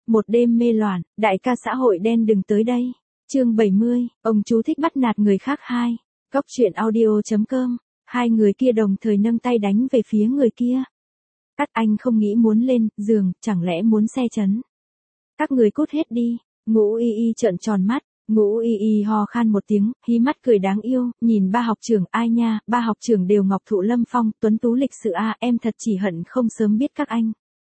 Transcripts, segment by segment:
Một đêm mê loạn, đại ca xã hội đen đừng tới đây. Chương 70, ông chú thích bắt nạt người khác 2. Góc truyện audio.com. Hai người kia đồng thời nâng tay đánh về phía người kia. Các anh không nghĩ muốn lên giường, chẳng lẽ muốn xe chấn? Các người cút hết đi. Ngũ Y Y trợn tròn mắt, Ngũ Y Y ho khan một tiếng, hí mắt cười đáng yêu, nhìn ba học trưởng. Ai nha, ba học trưởng đều ngọc thụ lâm phong, tuấn tú lịch sự a, em thật chỉ hận không sớm biết các anh.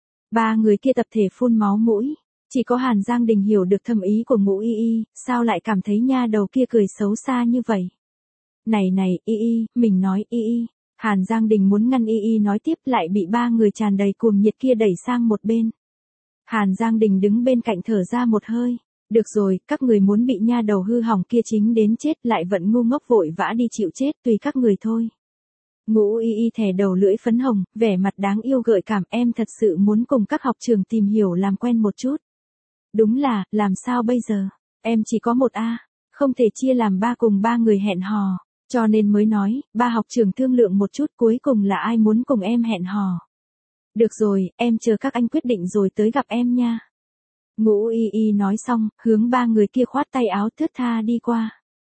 Ba người kia tập thể phun máu mũi. Chỉ có Hàn Giang Đình hiểu được thâm ý của Ngũ Y Y, sao lại cảm thấy nha đầu kia cười xấu xa như vậy? Này này, Y Y, mình nói Y Y. Hàn Giang Đình muốn ngăn Y Y nói tiếp lại bị ba người tràn đầy cuồng nhiệt kia đẩy sang một bên. Hàn Giang Đình đứng bên cạnh thở ra một hơi. Được rồi, các người muốn bị nha đầu hư hỏng kia chính đến chết lại vẫn ngu ngốc vội vã đi chịu chết tùy các người thôi. Ngũ Y Y thè đầu lưỡi phấn hồng, vẻ mặt đáng yêu gợi cảm, em thật sự muốn cùng các học trường tìm hiểu làm quen một chút. Đúng là, làm sao bây giờ? Em chỉ có một A, không thể chia làm ba cùng ba người hẹn hò, cho nên mới nói, ba học trường thương lượng một chút cuối cùng là ai muốn cùng em hẹn hò. Được rồi, em chờ các anh quyết định rồi tới gặp em nha. Ngũ Y Y nói xong, hướng ba người kia khoát tay áo thướt tha đi qua.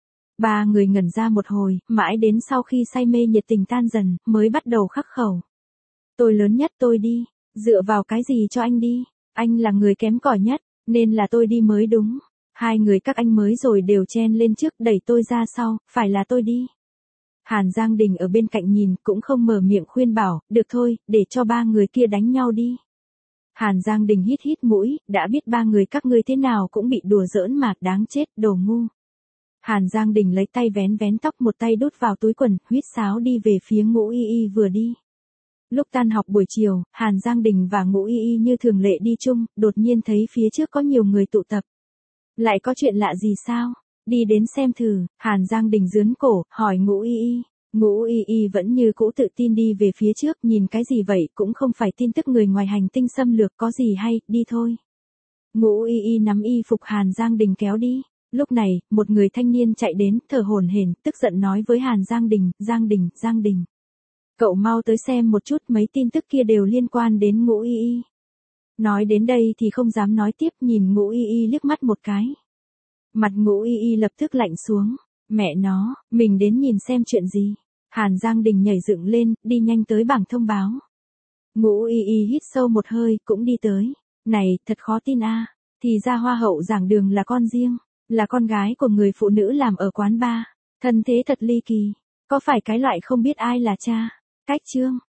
Ba người ngẩn ra một hồi, mãi đến sau khi say mê nhiệt tình tan dần, mới bắt đầu khắc khẩu. Tôi lớn nhất tôi đi, dựa vào cái gì cho anh đi, anh là người kém cỏi nhất, nên là tôi đi mới đúng. Hai người các anh mới rồi đều chen lên trước đẩy tôi ra sau, phải là tôi đi. Hàn Giang Đình ở bên cạnh nhìn cũng không mở miệng khuyên bảo, được thôi, để cho ba người kia đánh nhau đi. Hàn Giang Đình hít hít mũi, đã biết ba người các ngươi thế nào cũng bị đùa giỡn mà đáng chết, đồ ngu. Hàn Giang Đình lấy tay vén vén tóc một tay đút vào túi quần, huýt sáo đi về phía Ngũ Y Y vừa đi. Lúc tan học buổi chiều, Hàn Giang Đình và Ngũ Y Y như thường lệ đi chung, đột nhiên thấy phía trước có nhiều người tụ tập. Lại có chuyện lạ gì sao? Đi đến xem thử, Hàn Giang Đình giướn cổ, hỏi Ngũ Y Y. Ngũ Y Y vẫn như cũ tự tin đi về phía trước, nhìn cái gì vậy, cũng không phải tin tức người ngoài hành tinh xâm lược, có gì hay, đi thôi. Ngũ Y Y nắm y phục Hàn Giang Đình kéo đi. Lúc này, một người thanh niên chạy đến, thở hổn hển, tức giận nói với Hàn Giang Đình, Giang Đình. Cậu mau tới xem một chút, mấy tin tức kia đều liên quan đến Ngũ Y Y. Nói đến đây thì không dám nói tiếp, nhìn Ngũ Y Y liếc mắt một cái. Mặt Ngũ Y Y lập tức lạnh xuống, mẹ nó, mình đến nhìn xem chuyện gì. Hàn Giang Đình nhảy dựng lên, đi nhanh tới bảng thông báo. Ngũ Y Y hít sâu một hơi, cũng đi tới. Này, thật khó tin a, thì ra hoa hậu giảng đường là con riêng, là con gái của người phụ nữ làm ở quán bar. Thân thế thật ly kỳ, có phải cái loại không biết ai là cha. Cách chương